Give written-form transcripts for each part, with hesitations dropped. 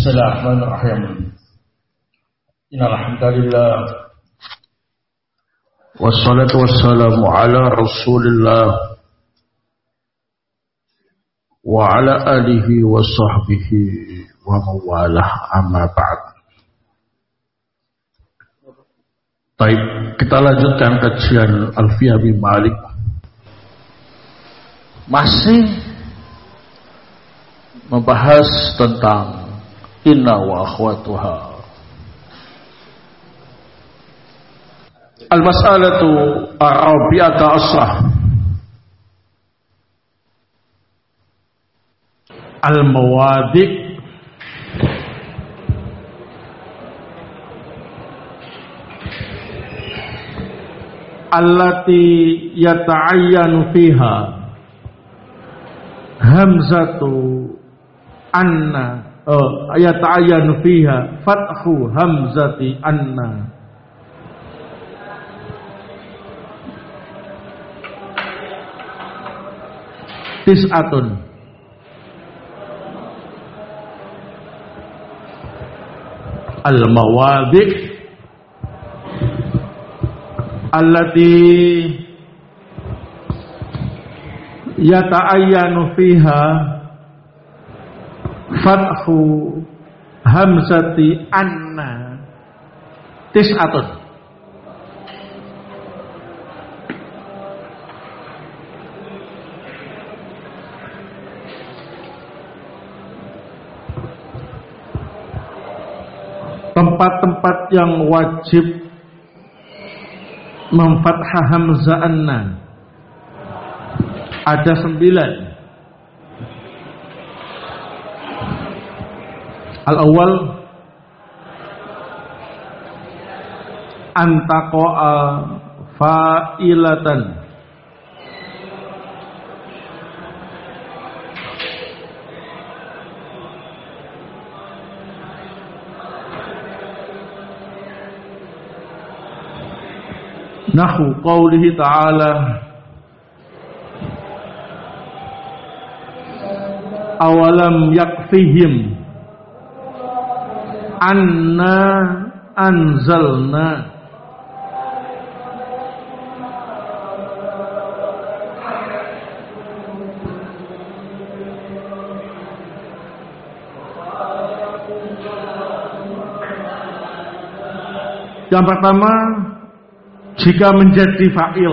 Bismillahirrahmanirrahim. Innal hamdalillah wassalatu wassalamu ala Rasulillah wa ala alihi wa sahbihi wa mawalah, amma ba'd. Baik, kita lanjutkan kajian Alfiyah bin Malik. Masih membahas tentang inna wa akhwatuha. Al-mas'alatu ar-rabi'ata asrah. Al-mawadi' allati yata'ayyanu fiha hamzatu anna yata'ayyanu fiha fathu hamzati anna tis'atun al-mawadi' allati yata'ayyanu fiha fathu hamzati anna tis'atun. Tempat-tempat yang wajib memfathah hamzah anna ada 9. Al-awwal antaqa'a fa'ilatan nahu qawlihi ta'ala awalam yakfihim anna anzalna yang pertama jika menjadi fa'il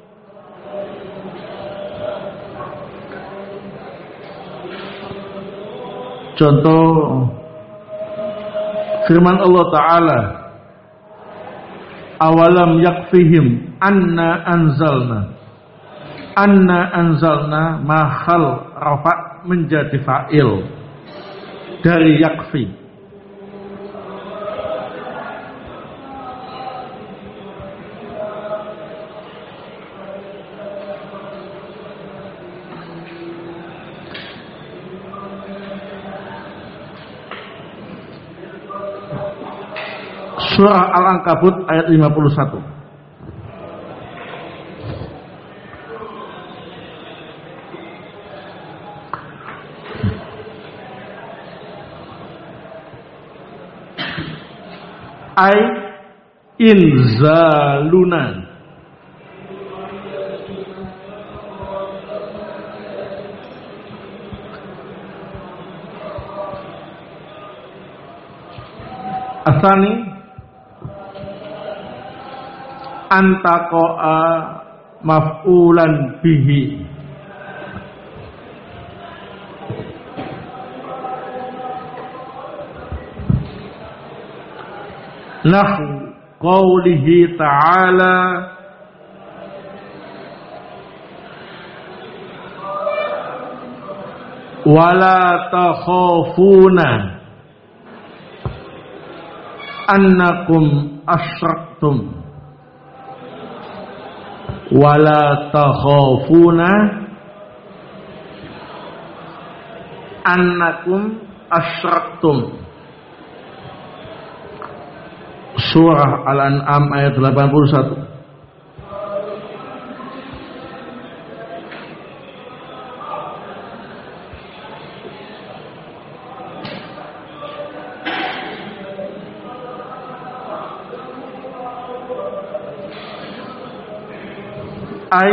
contoh firman Allah Ta'ala awalam yakfihim anna anzalna mahal rafa' menjadi fa'il dari yakfi. Surah Al-Ankabut ayat 51. Ay inzaluna asani antaqa'a maf'ulan bihi lahu qawlihi ta'ala wala takhafuna annakum asyraktum wala takhafuna annakum asyraktum. Surah Al-An'am ayat 81. Ai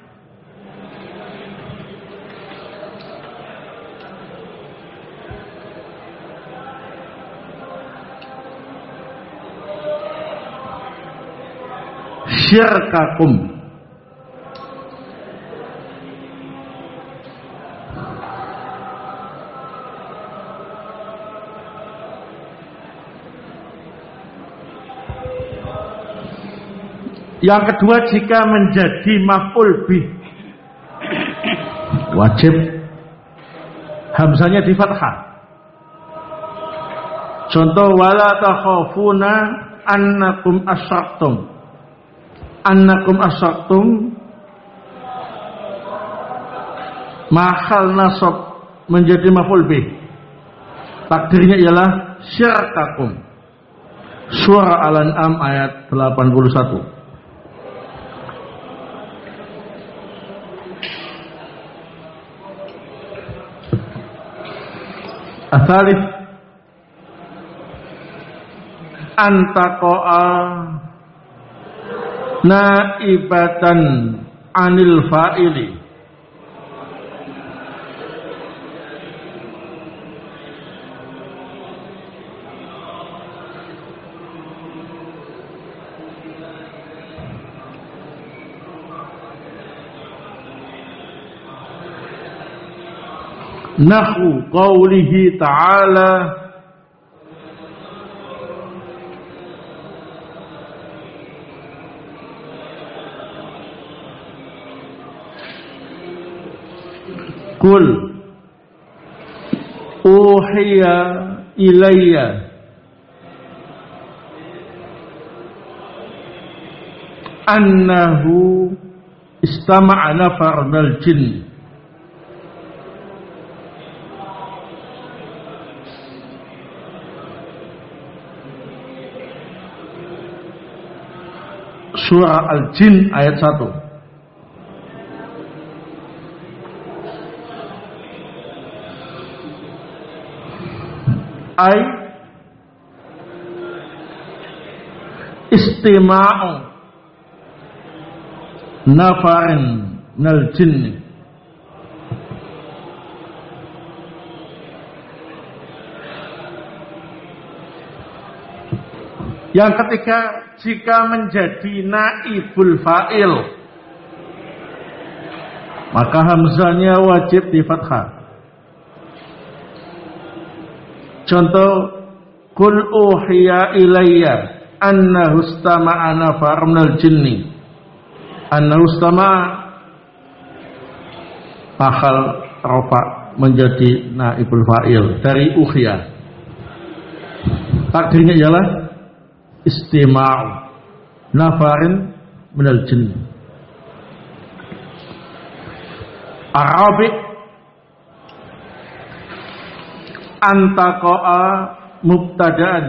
syirkakum, yang kedua jika menjadi maf'ul bih wajib hamzanya di fathah. Contoh wala takhafuna annakum asyraktum. Annakum asyraktum mahal nasab menjadi maf'ul bih. Takdirnya ialah syirkakum. Surah Al-An'am ayat 81. Asalif antaqa'a naibatan anil fa'ili nahu qawlihi ta'ala Qul uhiya ilayya annahu istama'a nafar minal jinn. Surah Al-Jin ayat 1. Ay istima'u nafarin minal jinn. Yang ketiga jika menjadi naibul fa'il maka hamzahnya wajib di fathah. Contoh Qul uhiya ilayya annahu istama'a nafar minal jinni. Annahu istama'a mahal rafa menjadi naibul fa'il dari uhiya. Takdirnya ialah istima'u nafarin minal jinn. Arabi antaqa'a mubtada'an.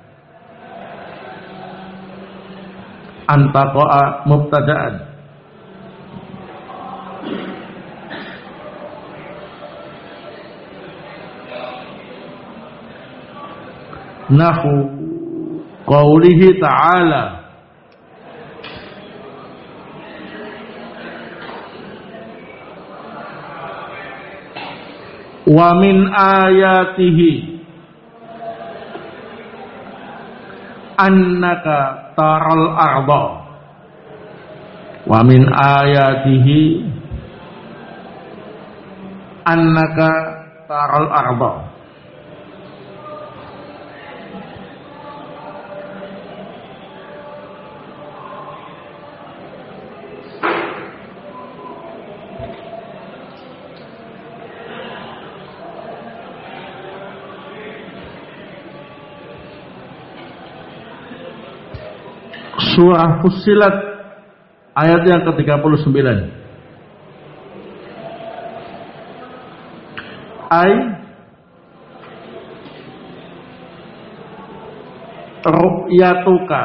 Antaqa'a mubtada'an. Nahu qawlihi ta'ala wa min ayatihi annaka taral arda. Wa min ayatihi annaka taral arda. Surah Fussilat ayat yang ke-39. Ay ru'yatuka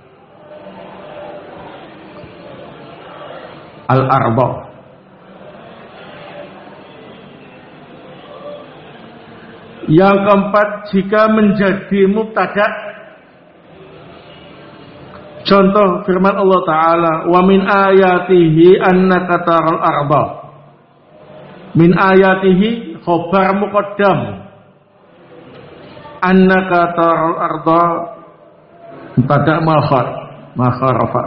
al-arba. Yang keempat jika menjadi mubtada. Contoh firman Allah Ta'ala, wa min ayatihi annaka taral arda. Min ayatihi khobar muqaddam. Annaka taral arda pada makharafa.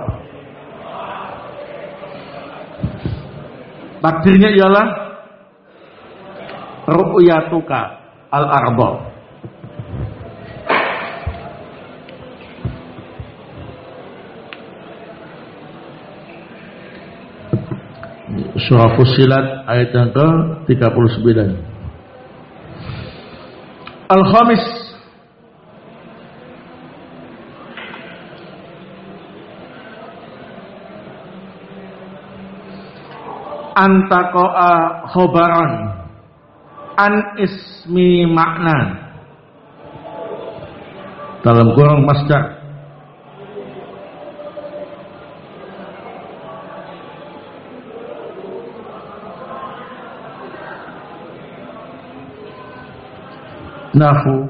Takdirnya ialah ru'yatuka al-arda. Surah Fussilat ayat yang ke-39. Al-Khamis, antaqa'a khobaran an ismi makna dalam kurung masdar. Nahu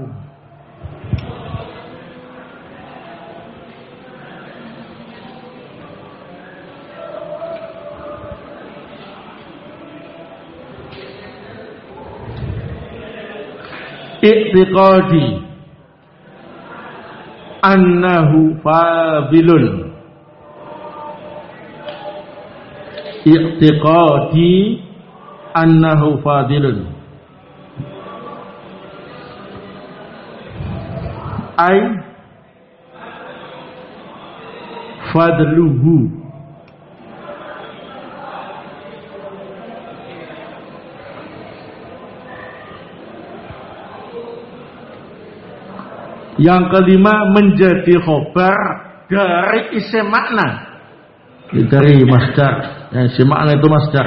i'tiqadi annahu fadilun. I'tiqadi annahu fadilun ay fadluhu, yang kelima menjadi khobar dari isim makna, dari masdar. Yang isim makna itu masdar.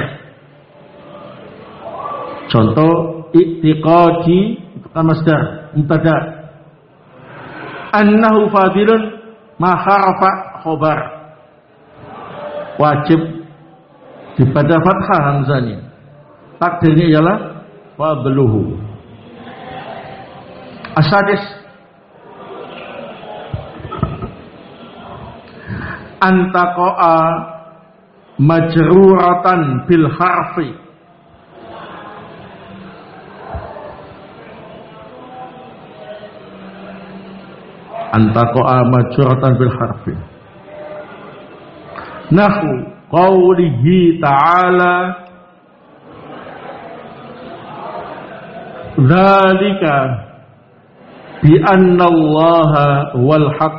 Contoh i'tiqadi itu kan masdar, mubtada. Annahu fadilun makharafa khobar, wajib dibaca fathah hamzahnya. Takdirnya ialah fadluhu. Asadis, antaqa'a majruratan bil harfi. Antaqa'a majruratan bil harfi. Nahu qawlihi ta'ala dzalika bi anna Allaha wal haqq.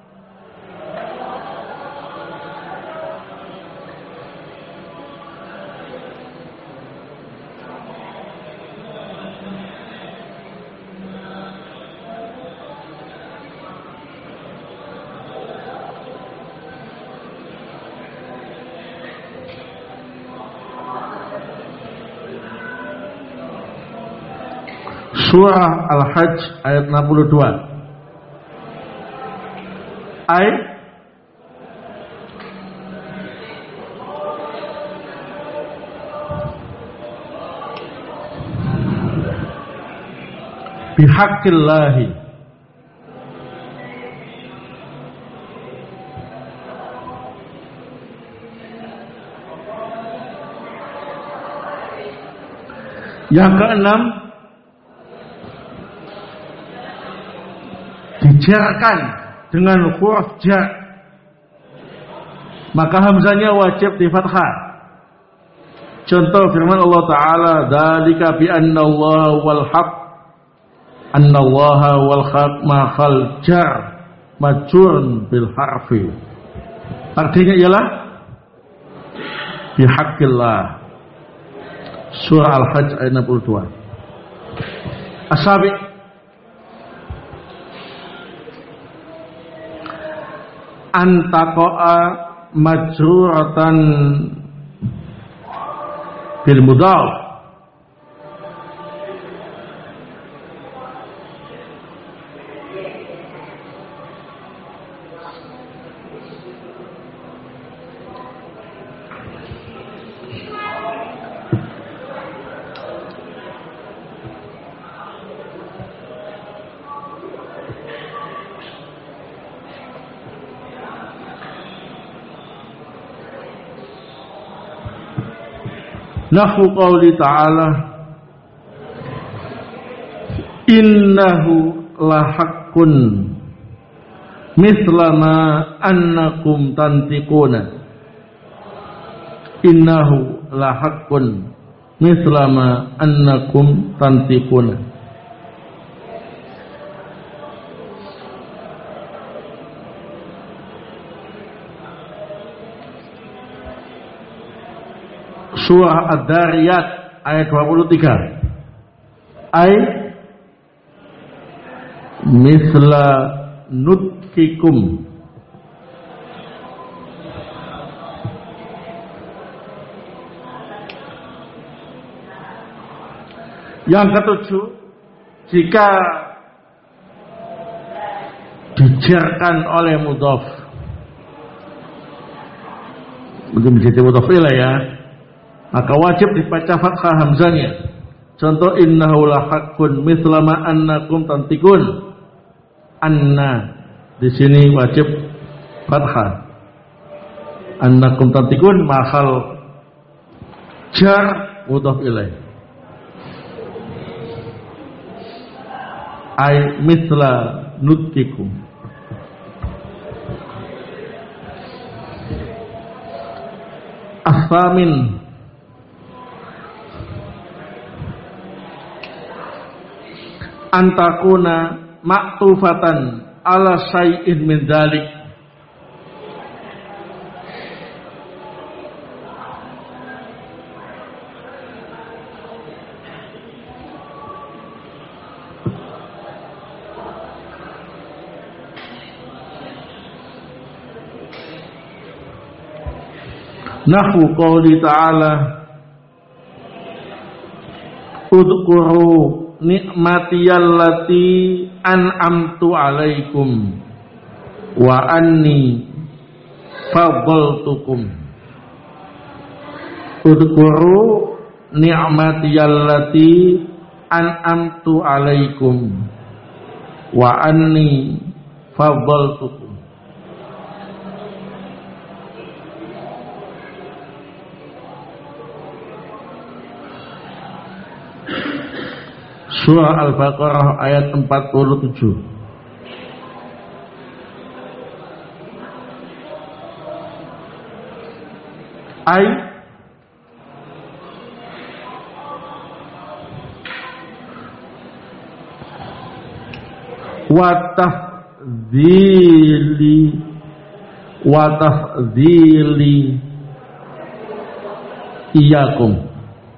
Surah Al-Hajj ayat 62. Ayat bihaqqillahi. Yang keenam, dijarkan dengan huruf jar, maka hamzahnya wajib di fathah. Contoh firman Allah Ta'ala, dzalika bi anna Allah wal haq. Anna Allah wal haq makhal jar majrun bil harfi. Artinya ialah bihaqqillah. Surah Al-Hajj ayat 62. As-Sabi, antaqa'a majruratan bil mudhaf. Nahu qauli ta'ala innahu lahaqqun mislama annakum tantiquna. Innahu lahaqqun mislama annakum tantiquna. Surah Ad-Dariyat ayat 23. Misla nutfikum. Yang ketujuh, jika dijarkan oleh mudhaf, mungkin menjadi mudhaf ilaih ya, maka wajib dibaca fathah hamzahnya. Contoh innahu lahaqqun mislama annakum tantikun. Anna di sini wajib fathah. Annakum tantikun mahal jar mudhaf ilaih. Ai misla nutkikum. Asamin antakuna maktufatan ala syai'in min dzalik. Nahu qauli ta'ala udhkuru ni'matiyallati an'amtu alaikum wa anni faddaltukum. Udhkuru ni'matiyallati an'amtu alaikum wa anni faddaltukum. Surah Al-Baqarah ayat 47. Watafdhili iyakum.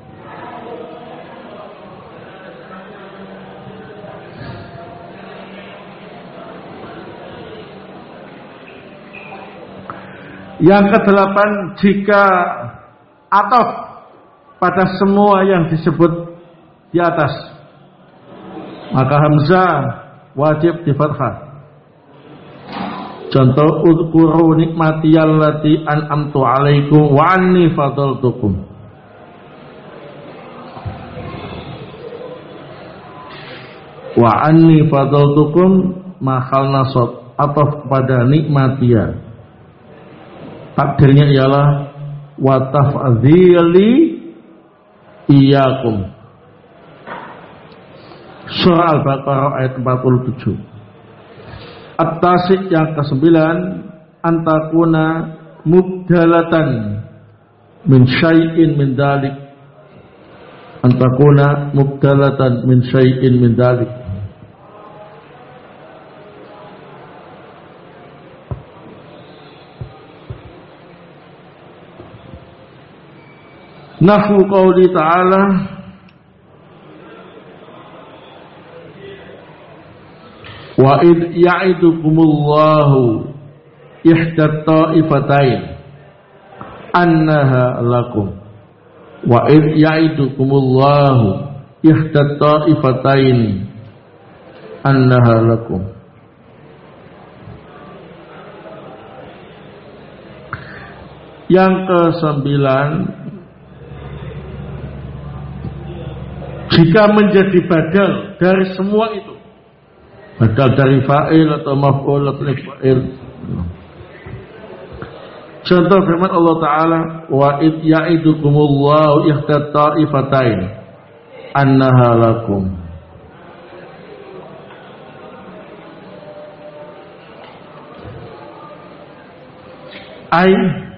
Yang kedelapan, jika ataf pada semua yang disebut di atas, maka hamzah wajib di fathah. Contoh udhkuru nikmatiyallati an'amtu alaikum wa anni fadaltukum. Wa anni fadaltukum mahal nasab, ataf pada nikmatiyah. Takdirnya ialah wa taf'dzili iyyakum. Surah Al-Baqarah ayat 47. At-Tasik yang ke-9, antakuna mubdalatan min syai'in min dalik. Antakuna mubdalatan min syai'in min dalik. Nahu qauli ta'ala wa id ya'idukumullahu ihdat ta'ifatain annaha lakum. Wa id ya'idukumullahu ihdat ta'ifatain annaha lakum. Yang ke-9, jika menjadi badal dari semua itu, badal dari fa'il atau maf'ul atau fa'il, Contoh firman Allah Ta'ala, wa id ya'idukumullahu ihdat ta'ifatain annaha lakum. Ai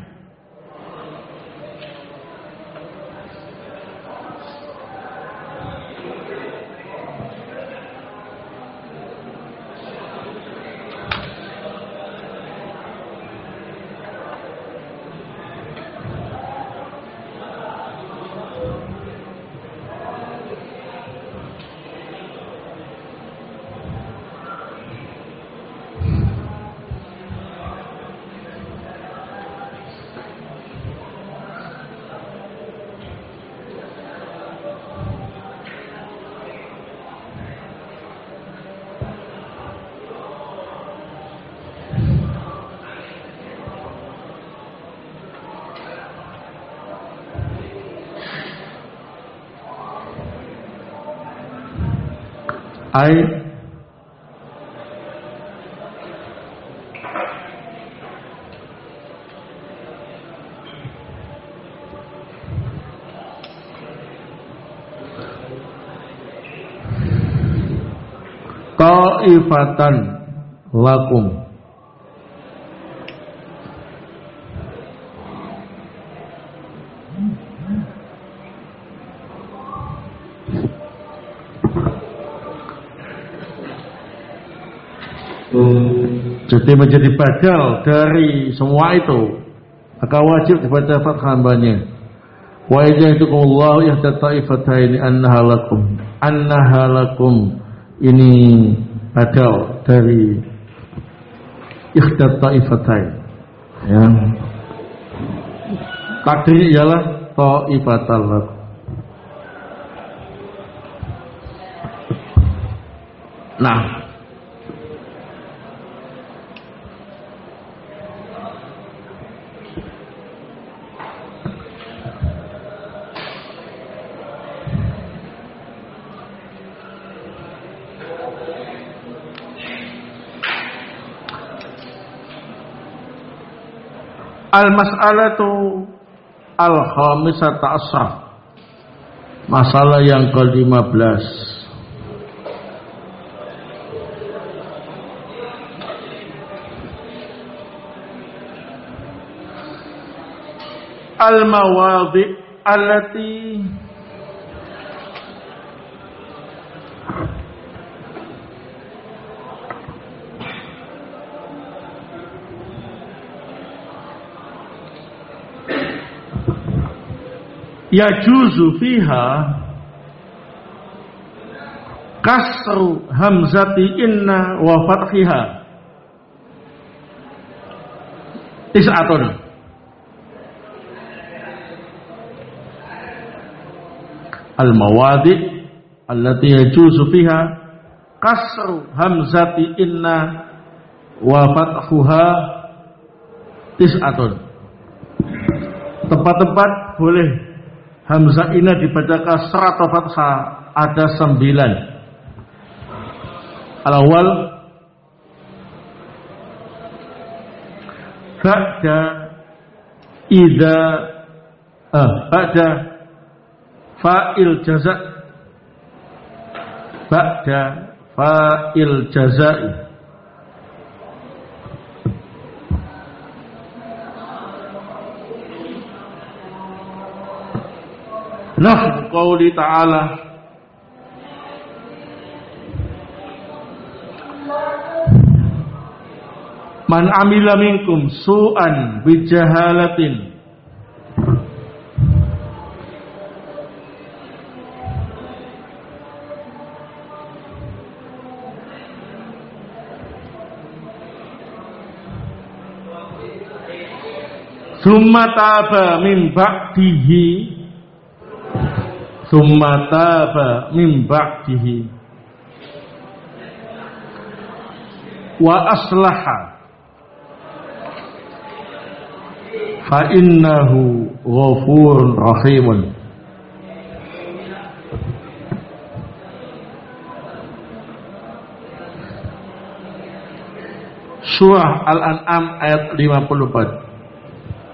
ta'ifatan lakum. Jadi menjadi badal dari semua itu, maka wajib dibaca fathah hambanya. Wa idzaitukumullahu ihdat ta'ifataini annaha lakum. Annaha lakum ini badal dari ihdat ta'ifatain. Ya. Takdir ialah ta'ifatal lakum. Nah, al-mas'alatu al-khamisata asrah, masalah yang ke-15. Al-mawadhi allati yajuzu fiha kasru hamzati inna wa fathiha tis'atun. Al-mawadi allati yajuzu fiha kasru hamzati inna wa fathuha tis'atun. Tempat-tempat boleh hamzah inna dibaca kasrah atau fathah ada 9. Al-awwal ba'da idza ba'da fa'il jaza, ba'da fa'il jazai. Nah, qauli ta'ala man amila minkum su'an bijahalatin summa taba min ba'dihi summa taba min ba'dihi wa aslaha fa innahu ghafurur rahimun. Surah Al-An'am ayat 54.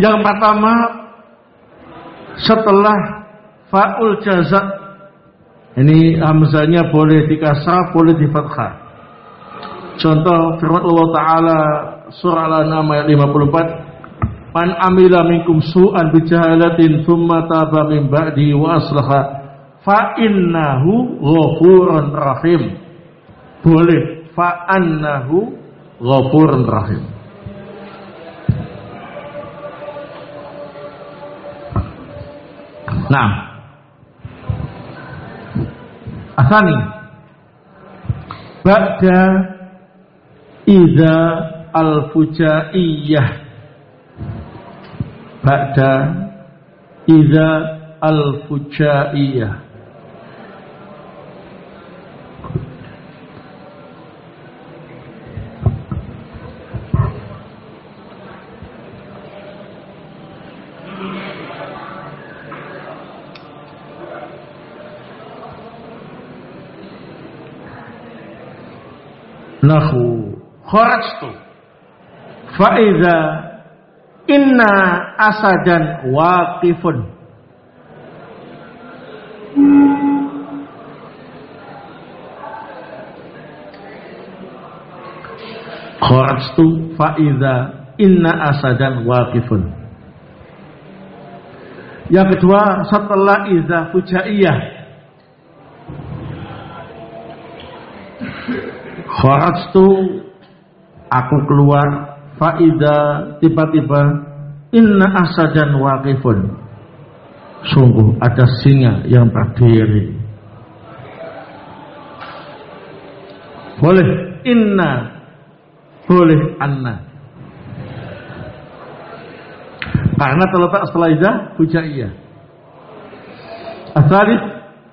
Yang pertama, setelah fa'ul jaza, ini hamzanya boleh dikasrah, boleh di fathah. Contoh firman Allah Ta'ala surah Al-An'am ayat 54, man amila minkum su'an bijahalatin thumma taba min ba'di wa aslaha fa innahu ghafurun rahim. Boleh fa annahu ghafurun rahim. Nah, asani ba'da iza al-fujaiyah, ba'da iza al-fujaiyah. Nahu kharajtu fa idza inna asadan waqifun. Kharajtu fa idza inna asadan waqifun. Yang kedua setelah iza fujaiyah, kharajtu aku keluar, faida tiba-tiba inna asadan waqifun, sungguh ada singa yang berdiri. Boleh inna, boleh anna, karena terletak setelah idah fujaiyah. Asalif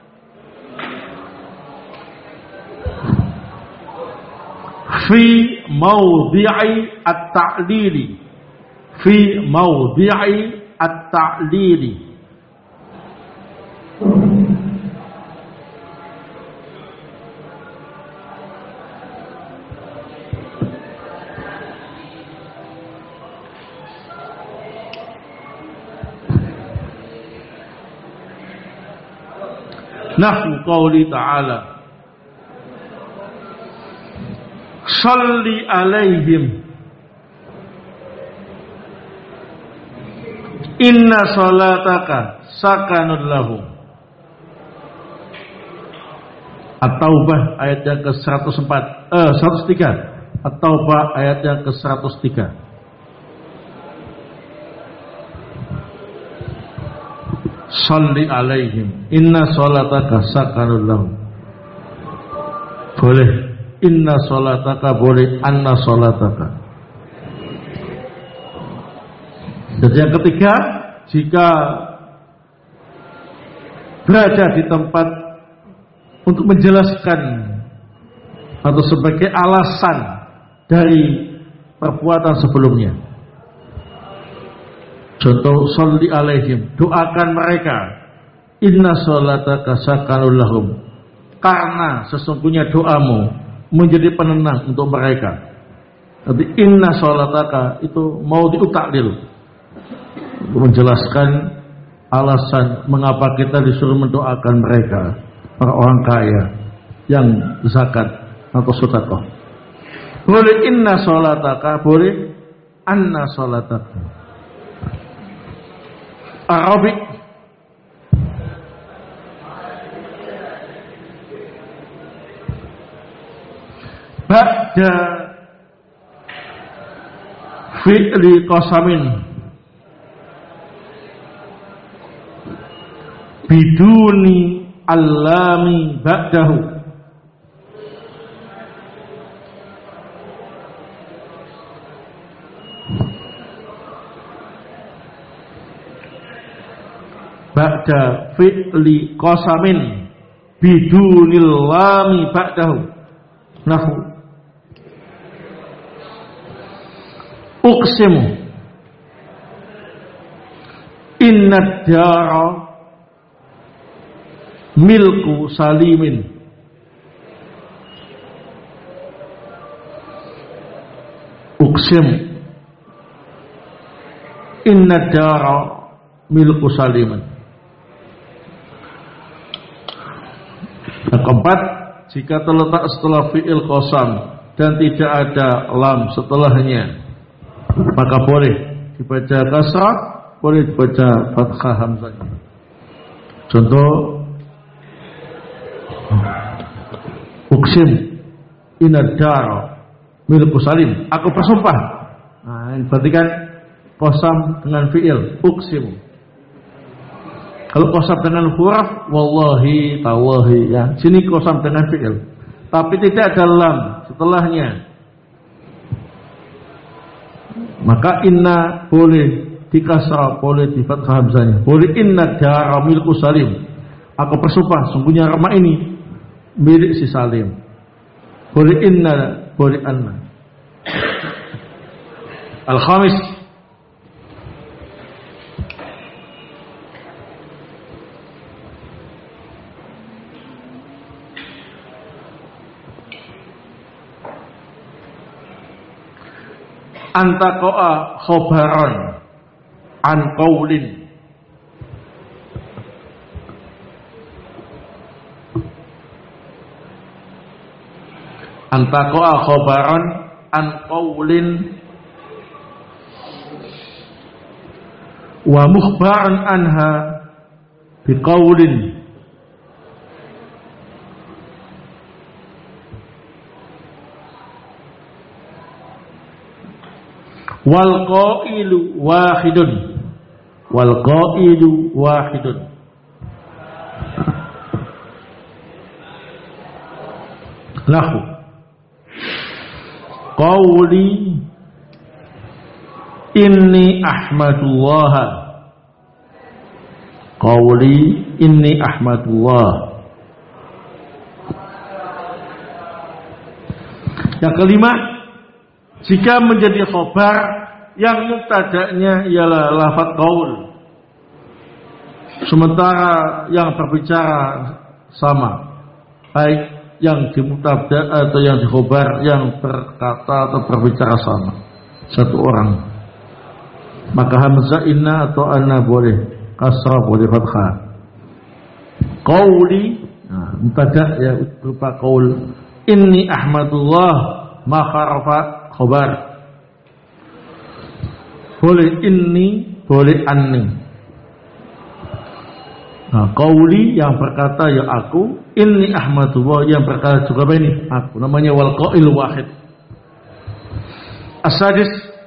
fi mawdi'i at-ta'lili, fi mawdi'i at-ta'lili. Nahwu qauli ta'ala salli alaihim inna salataka sakanun lahum. At-Taubah ayat yang ke-103. At-Taubah ayat yang ke-103. Salli alaihim inna salataka sakanun lahum. Boleh inna salataka, boleh anna salataka. Dan yang ketiga, jika berada di tempat untuk menjelaskan atau sebagai alasan dari perbuatan sebelumnya. Contoh salli alaihim, doakan mereka, inna salataka sakanul lahum, karena sesungguhnya doamu menjadi penenang untuk mereka. Jadi inna salataka itu mau diutaklil untuk menjelaskan alasan mengapa kita disuruh mendoakan mereka, para orang kaya yang zakat atau sedekah. Boleh inna salataka, boleh anna salataka. Arabic ba'da fi'li qasamin biduni allami ba'dahu. Ba'da fi'li qasamin bidunil lami ba'dahu. Nahu uqsimu inna dara milku salimin. Uqsim inna dara milku saliman. Yang keempat, jika terletak setelah fi'il qasam dan tidak ada lam setelahnya, maka boleh dibaca kasrah, boleh dibaca fathah hamzahnya. Contoh, uksim inna dara milku salim, aku bersumpah. Nah, ini berarti kan qasam dengan fi'il uksim. Kalau qasam dengan huruf wallahi, tallahi, ya. Sini qasam dengan fi'il, tapi tidak ada lam setelahnya. Maka inna boleh di kasrah, boleh di fathah hamzahnya. Boleh inna dara milku salim. Aku bersumpah sungguhnya rumah ini milik si Salim. Boleh inna, boleh anna. Al-khamis, antaqa'a khobaran an qawlin. Antaqa'a khobaran an qawlin wa mukhbaran anha biqawlin. Wal qailu wahidun, wal qailu wahidun. Lahu qawli inni ahmadullah, qawli inni ahmadullah. Yang kelima, jika menjadi khobar yang mubtada'nya ialah lafaz qaul, sementara yang berbicara sama, baik yang di mubtada' atau yang di khobar, yang berkata atau berbicara sama, satu orang, maka hamzah inna atau anna boleh, kasrah boleh fathah. Qauli, nah, mubtada' ya berupa qaul, inni ahmadullah, maka rafa khobar. Boleh inni, boleh anni. Nah, qauli yang berkata ya aku, inni ahmadullah yang berkata juga apa ini? Aku. Namanya wal qail wahid. As-sadis,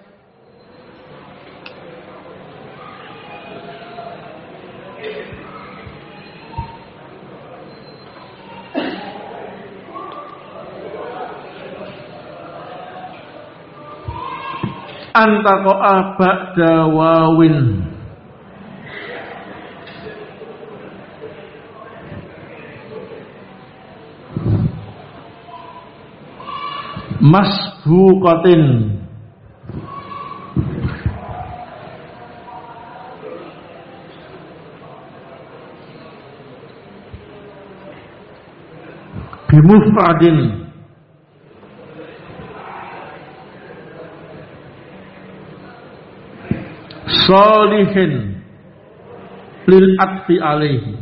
antaqa'a ba'da wawin masbuqatin bimufradin salihin lil atfi alaihi.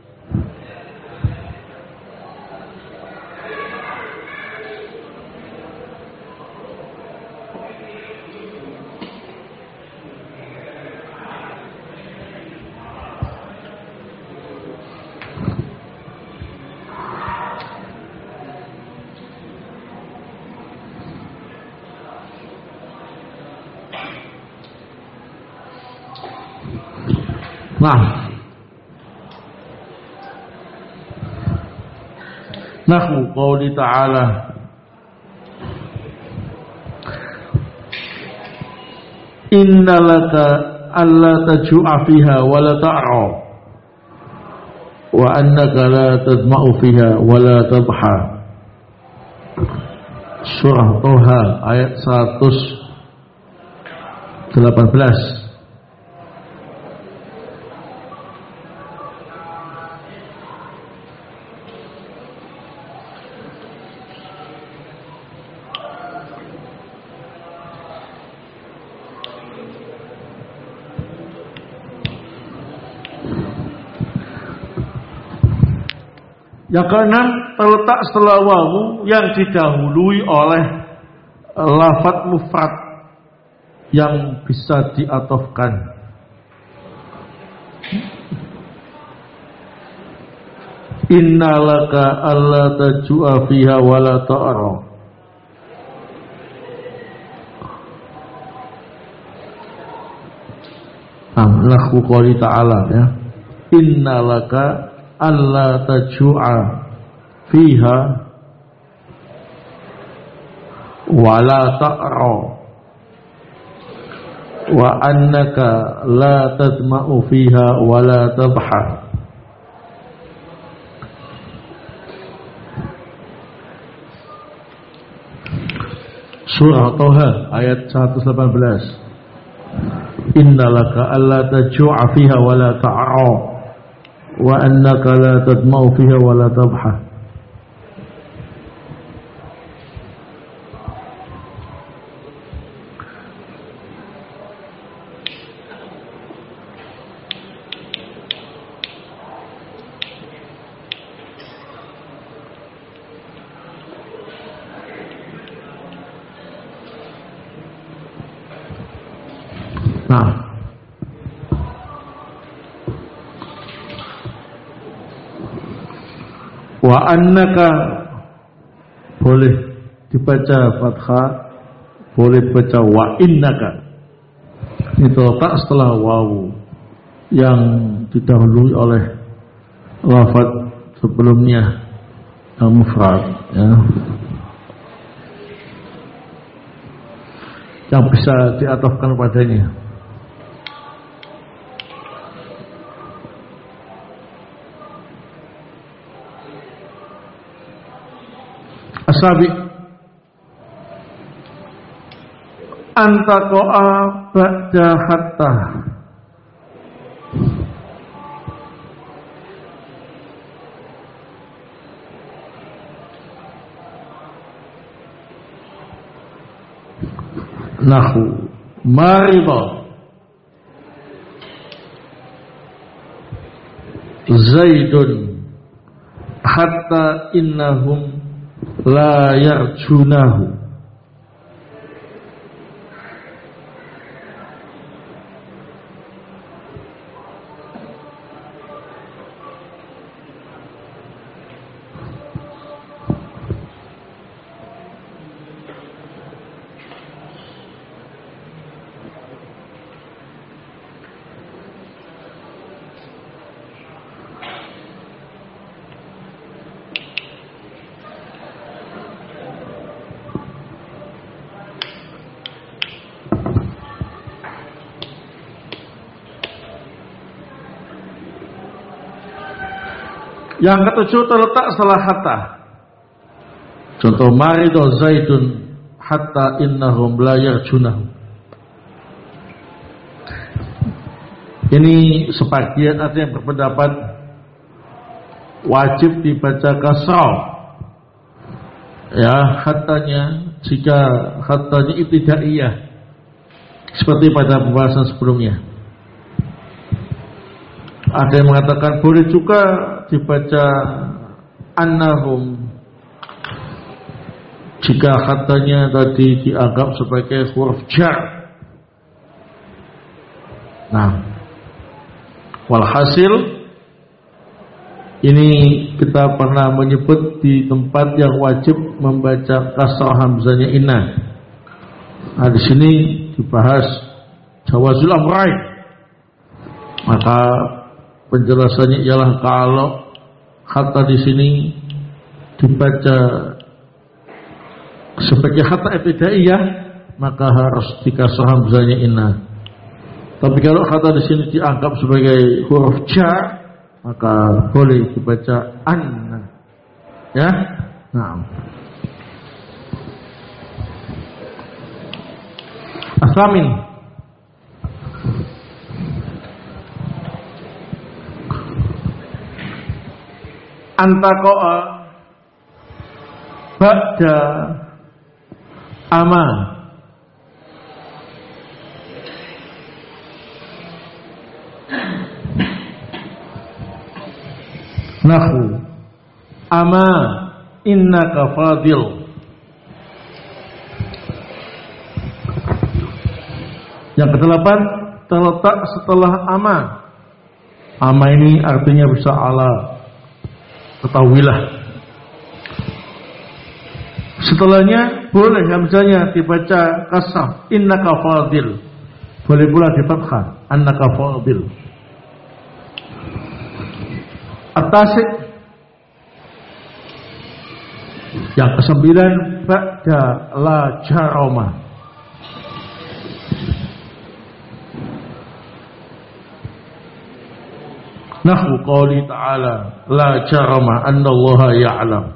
Nah, nahwu qauli ta'ala inna laka alla tajua fiha wa la ta'ra wa annaka la tadma'u fiha wa la tadha. Surah Toha ayat 118. Yang keenam, terletak setelah wawu yang didahului oleh lafadz mufrad yang bisa diatofkan. Innalaka alla tajua fiha wala ta'ra. Nahwu qouli ta'ala ya. Innalaka alla tajua fiha wala ta'ra wa annaka la tadma'u fiha wala tadha. Surah Toha ayat 118. Innalaka alla tajua fiha wala ta'ra wa annaka la tadma'u fiha wala tadha. Wa annaka boleh dibaca fathah, boleh dibaca wa innaka. Itu letak setelah wawu yang didahului oleh lafaz sebelumnya yang mufrad ya. Yang bisa diatofkan padanya. Asabi antaqa'a ba'da hatta. Nahu marida Zaidun hatta innahum la yarjunahu. Yang ketujuh terletak setelah hatta. Contoh marido Zaidun hatta innahum la yarjunahu. Ini sebagian ada yang berpendapat wajib dibaca kasrah. Ya, hattanya jika hattanya ibtidaiyah seperti pada pembahasan sebelumnya. Ada yang mengatakan boleh juga dibaca annahum jika katanya tadi dianggap sebagai huruf jar. Nah, walhasil ini kita pernah menyebut di tempat yang wajib membaca kasrah hamzahnya inna. Nah, di sini dibahas jawazul amrain. Maka penjelasannya ialah kalau hatta di sini dibaca sebagai hatta ibtidaiyah maka harus dikasrah hamzahnya inna. Tapi kalau hatta di sini dianggap sebagai huruf jar maka boleh dibaca anna. Ya? Nah. Asamin antaqa'a ba'da ama. Nahu ama innaka fadil. Yang kedelapan, terletak setelah ama. Ama ini artinya bisa ala, ketahuilah. Setelahnya boleh hamzahnya dibaca kasrah, innaka fadil. Boleh pula di fathah, annaka fadil. At-tasik, yang kesembilan, ba'da la jaroma. Nahwu qouli ta'ala la jarama annallaha ya'lam.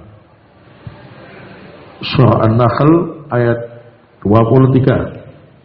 Surah An-Nahl ayat 23.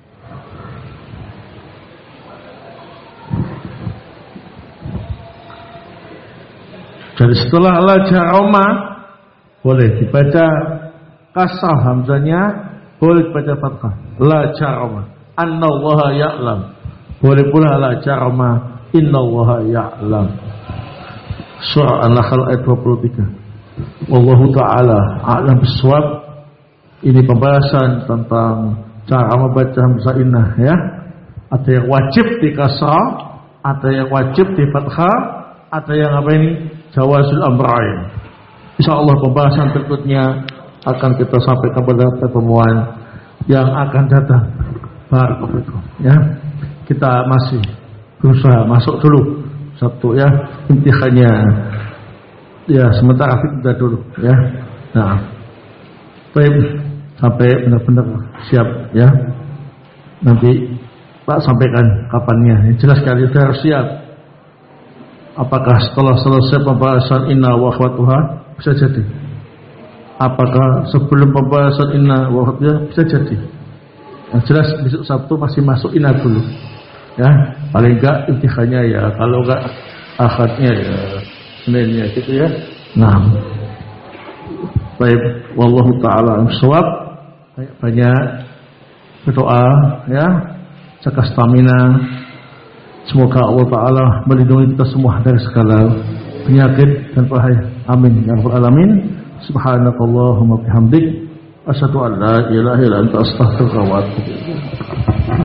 Jadi setelah la jarama boleh dibaca kasrah hamzanya, boleh dibaca fathah la jarama annallaha ya'lam. Boleh pula la jarama innallaha ya'lam. Surah An-Nahl ayat 23. Wallahu ta'ala a'lam bissawab. Ini pembahasan tentang cara membaca hamzah innah ya. Ada yang wajib di kasrah, ada yang wajib di fathah, ada yang apa ini? Jawazul amrain. Insyaallah pembahasan berikutnya akan kita sampaikan pada pertemuan yang akan datang. Barakallahu ya. Kita masih berusaha masuk dulu satu ya intihannya ya, sementara kita dulu ya. Nah, baik, sampai benar-benar siap ya. Nanti Pak sampaikan kapannya. Yang jelas sekali kita harus siap. Apakah setelah selesai pembahasan inna wa akhwatuha? Bisa jadi. Apakah sebelum pembahasan inna wa akhwatuha? Bisa jadi. Yang jelas besok Sabtu masih masuk inna dulu ya, paling enggak intihannya ya, kalau enggak akadnya ya Seninnya gitu ya. Nah, baik, wallahu ta'ala shawab. Banyak berdoa ya, jaga stamina. Semoga Allah Ta'ala melindungi kita semua dari segala penyakit dan bahaya. Amin ya rabbal alamin. Subhanakallahumma bihamdik, asyhadu an la ilaha illa anta astaghfiruka wa atubu ilaik.